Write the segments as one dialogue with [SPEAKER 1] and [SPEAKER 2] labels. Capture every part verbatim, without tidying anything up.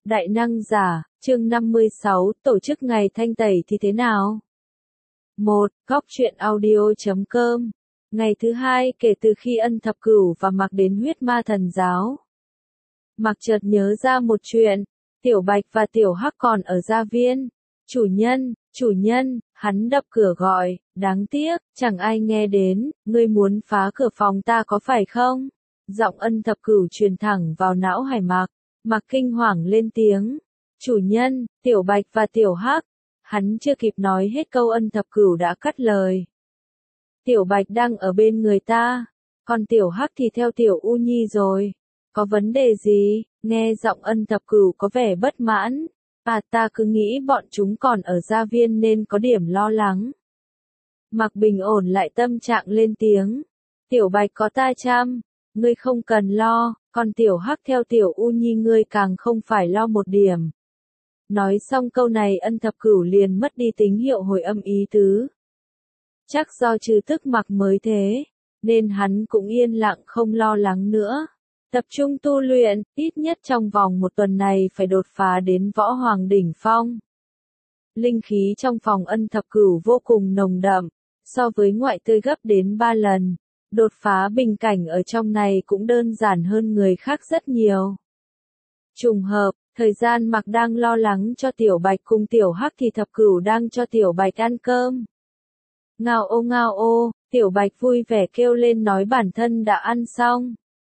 [SPEAKER 1] Đại năng giả, chương năm mươi sáu, tổ chức ngày thanh tẩy thì thế nào? một. Góc truyện audio chấm com. Ngày thứ hai kể từ khi Ân Thập Cửu và Mặc đến huyết ma thần giáo. Mặc chợt nhớ ra một chuyện, Tiểu Bạch và Tiểu Hắc còn ở gia viên. Chủ nhân, chủ nhân, hắn đập cửa gọi, đáng tiếc, chẳng ai nghe đến, ngươi muốn phá cửa phòng ta có phải không? Giọng Ân Thập Cửu truyền thẳng vào não Hải Mặc. Mặc kinh hoàng lên tiếng, chủ nhân, Tiểu Bạch và Tiểu Hắc. Hắn chưa kịp nói hết câu Ân Thập Cửu đã cắt lời. Tiểu Bạch đang ở bên người ta, còn Tiểu Hắc thì theo Tiểu U Nhi rồi. Có vấn đề gì? Nghe giọng Ân Thập Cửu có vẻ bất mãn. À, ta cứ nghĩ bọn chúng còn ở gia viên nên có điểm lo lắng. Mặc bình ổn lại tâm trạng lên tiếng. Tiểu Bạch có ta chăm, ngươi không cần lo, còn Tiểu Hắc theo Tiểu U Nhi ngươi càng không phải lo một điểm. Nói xong câu này Ân Thập Cửu liền mất đi tín hiệu hồi âm ý tứ. Chắc do trừ tức Mặc mới thế, nên hắn cũng yên lặng không lo lắng nữa. Tập trung tu luyện, ít nhất trong vòng một tuần này phải đột phá đến võ hoàng đỉnh phong. Linh khí trong phòng Ân Thập Cửu vô cùng nồng đậm, so với ngoại tươi gấp đến ba lần. Đột phá bình cảnh ở trong này cũng đơn giản hơn người khác rất nhiều. Trùng hợp, thời gian Mặc đang lo lắng cho Tiểu Bạch cùng Tiểu Hắc thì Thập Cửu đang cho Tiểu Bạch ăn cơm. Ngao ô ngao ô, Tiểu Bạch vui vẻ kêu lên nói bản thân đã ăn xong.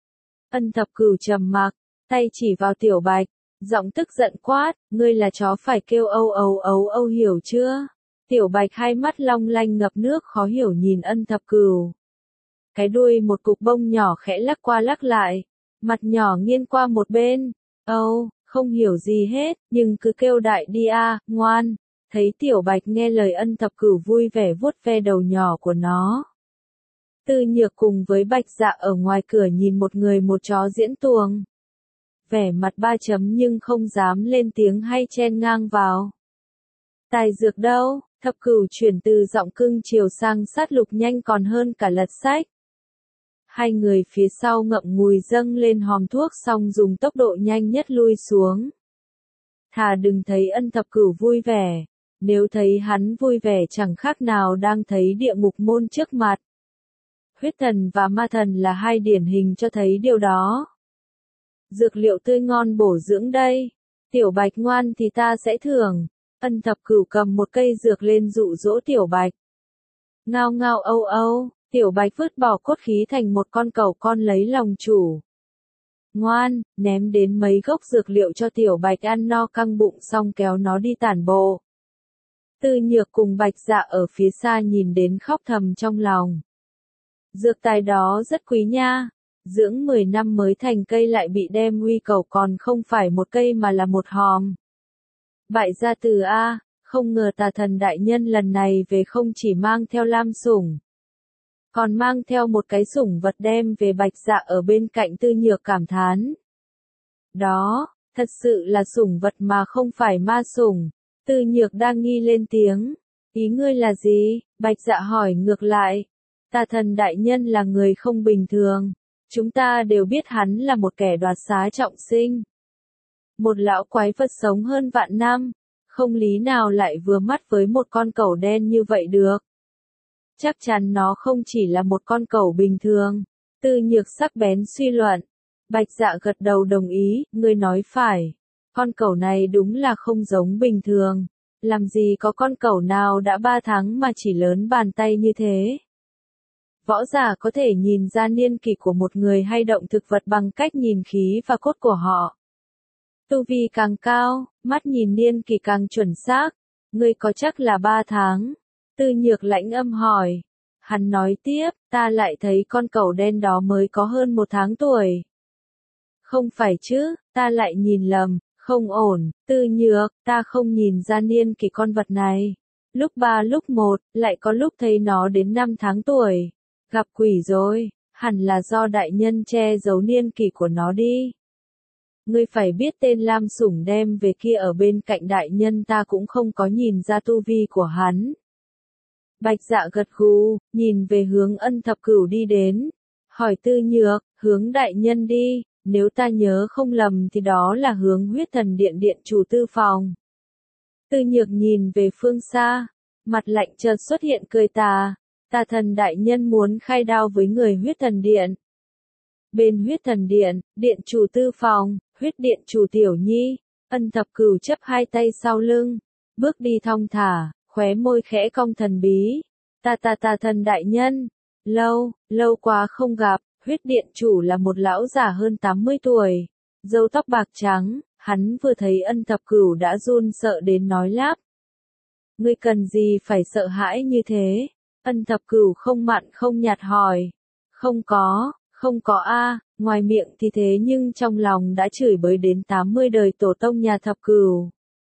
[SPEAKER 1] Ân Thập Cửu trầm mặc, tay chỉ vào Tiểu Bạch, giọng tức giận quát, ngươi là chó phải kêu âu âu âu âu hiểu chưa? Tiểu Bạch hai mắt long lanh ngập nước khó hiểu nhìn Ân Thập Cửu. Cái đuôi một cục bông nhỏ khẽ lắc qua lắc lại, mặt nhỏ nghiêng qua một bên, âu, không hiểu gì hết, nhưng cứ kêu đại đi a, ngoan. Thấy Tiểu Bạch nghe lời Ân Thập Cửu vui vẻ vuốt ve đầu nhỏ của nó. Tư Nhược cùng với Bạch Dạ ở ngoài cửa nhìn một người một chó diễn tuồng. Vẻ mặt ba chấm nhưng không dám lên tiếng hay chen ngang vào. Tài dược đâu? Thập Cửu chuyển từ giọng cưng chiều sang sát lục nhanh còn hơn cả lật sách. Hai người phía sau ngậm ngùi dâng lên hòm thuốc xong dùng tốc độ nhanh nhất lui xuống. Thà đừng thấy Ân Thập Cửu vui vẻ, nếu thấy hắn vui vẻ chẳng khác nào đang thấy địa ngục môn trước mặt. Huyết thần và ma thần là hai điển hình cho thấy điều đó. Dược liệu tươi ngon bổ dưỡng đây. Tiểu Bạch ngoan thì ta sẽ thưởng. Ân Thập Cửu cầm một cây dược lên dụ dỗ Tiểu Bạch. Ngao ngao âu âu, Tiểu Bạch vứt bỏ cốt khí thành một con cẩu con lấy lòng chủ. Ngoan, ném đến mấy gốc dược liệu cho Tiểu Bạch ăn no căng bụng xong kéo nó đi tản bộ. Tư Nhược cùng Bạch Dạ ở phía xa nhìn đến khóc thầm trong lòng. Dược tài đó rất quý nha, dưỡng mười năm mới thành cây lại bị đem huy cầu còn không phải một cây mà là một hòm. Bại gia từ A, không ngờ tà thần đại nhân lần này về không chỉ mang theo lam sủng, còn mang theo một cái sủng vật đem về. Bạch Dạ ở bên cạnh Tư Nhược cảm thán. Đó, thật sự là sủng vật mà không phải ma sủng. Tư Nhược đang nghi lên tiếng. Ý ngươi là gì? Bạch Dạ hỏi ngược lại. Tà thần đại nhân là người không bình thường. Chúng ta đều biết hắn là một kẻ đoạt xá trọng sinh. Một lão quái vật sống hơn vạn năm. Không lý nào lại vừa mắt với một con cẩu đen như vậy được. Chắc chắn nó không chỉ là một con cẩu bình thường. Tư Nhược sắc bén suy luận. Bạch Dạ gật đầu đồng ý, ngươi nói phải. Con cẩu này đúng là không giống bình thường. Làm gì có con cẩu nào đã ba tháng mà chỉ lớn bàn tay như thế. Võ giả có thể nhìn ra niên kỷ của một người hay động thực vật bằng cách nhìn khí và cốt của họ. Tu vi càng cao, mắt nhìn niên kỷ càng chuẩn xác. Ngươi có chắc là ba tháng? Tư Nhược lãnh âm hỏi. Hắn nói tiếp, ta lại thấy con cẩu đen đó mới có hơn một tháng tuổi. Không phải chứ, ta lại nhìn lầm, không ổn. Tư Nhược, ta không nhìn ra niên kỷ con vật này. Lúc ba lúc một, lại có lúc thấy nó đến năm tháng tuổi. Gặp quỷ rồi, hẳn là do đại nhân che giấu niên kỷ của nó đi. Ngươi phải biết tên lam sủng đem về kia ở bên cạnh đại nhân ta cũng không có nhìn ra tu vi của hắn. Bạch Dạ gật gù, nhìn về hướng Ân Thập Cửu đi đến. Hỏi Tư Nhược, hướng đại nhân đi, Nếu ta nhớ không lầm thì đó là hướng huyết thần điện điện chủ tư phòng. Tư Nhược nhìn về phương xa, mặt lạnh chợt xuất hiện cười tà, tà thần đại nhân muốn khai đao với người huyết thần điện. Bên huyết thần điện, điện chủ tư phòng, huyết điện chủ Tiểu Nhi, Ân Thập Cửu chấp hai tay sau lưng, bước đi thong thả, khóe môi khẽ cong thần bí. Ta ta ta thần đại nhân, lâu, lâu quá không gặp, huyết điện chủ là một lão già hơn tám mươi tuổi, râu tóc bạc trắng, hắn vừa thấy Ân Thập Cửu đã run sợ đến nói lắp. Ngươi cần gì phải sợ hãi như thế? Ân Thập Cửu không mặn không nhạt hỏi. Không có, không có a, ngoài miệng thì thế nhưng trong lòng đã chửi bới đến tám mươi đời tổ tông nhà Thập Cửu.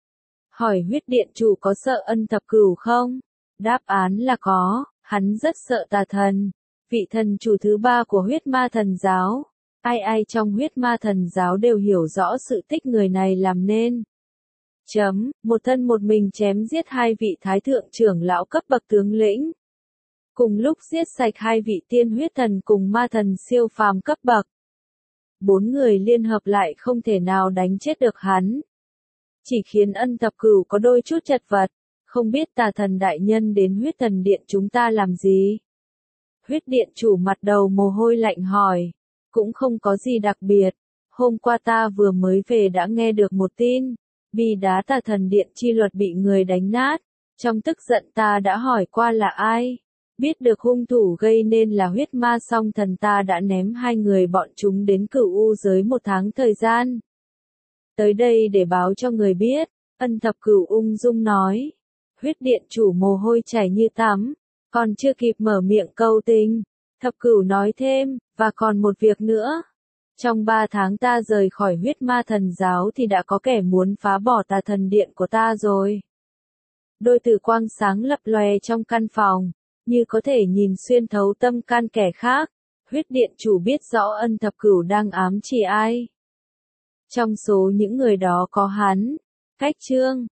[SPEAKER 1] Hỏi huyết điện chủ có sợ Ân Thập Cửu không? Đáp án là có, hắn rất sợ tà thần, vị thần chủ thứ ba của huyết ma thần giáo. Ai ai trong huyết ma thần giáo đều hiểu rõ sự tích người này làm nên. Chấm, một thân một mình chém giết hai vị thái thượng trưởng lão cấp bậc tướng lĩnh. Cùng lúc giết sạch hai vị tiên huyết thần cùng ma thần siêu phàm cấp bậc. Bốn người liên hợp lại không thể nào đánh chết được hắn. Chỉ khiến Ân Thập Cửu có đôi chút chật vật, không biết tà thần đại nhân đến huyết thần điện chúng ta làm gì? Huyết điện chủ mặt đầu mồ hôi lạnh hỏi, cũng không có gì đặc biệt, hôm qua ta vừa mới về đã nghe được một tin, bi đá tà thần điện chi luật bị người đánh nát, trong tức giận ta đã hỏi qua là ai, biết được hung thủ gây nên là huyết ma song thần ta đã ném hai người bọn chúng đến cửu u giới một tháng thời gian. Tới đây để báo cho người biết, Ân Thập Cửu ung dung nói. Huyết điện chủ mồ hôi chảy như tắm, còn chưa kịp mở miệng câu tình, Thập Cửu nói thêm, và còn một việc nữa. Trong ba tháng ta rời khỏi huyết ma thần giáo thì đã có kẻ muốn phá bỏ tà thần điện của ta rồi. Đôi tử quang sáng lập lòe trong căn phòng, như có thể nhìn xuyên thấu tâm can kẻ khác. Huyết điện chủ biết rõ Ân Thập Cửu đang ám chỉ ai. Trong số những người đó có hắn, Cách Trương,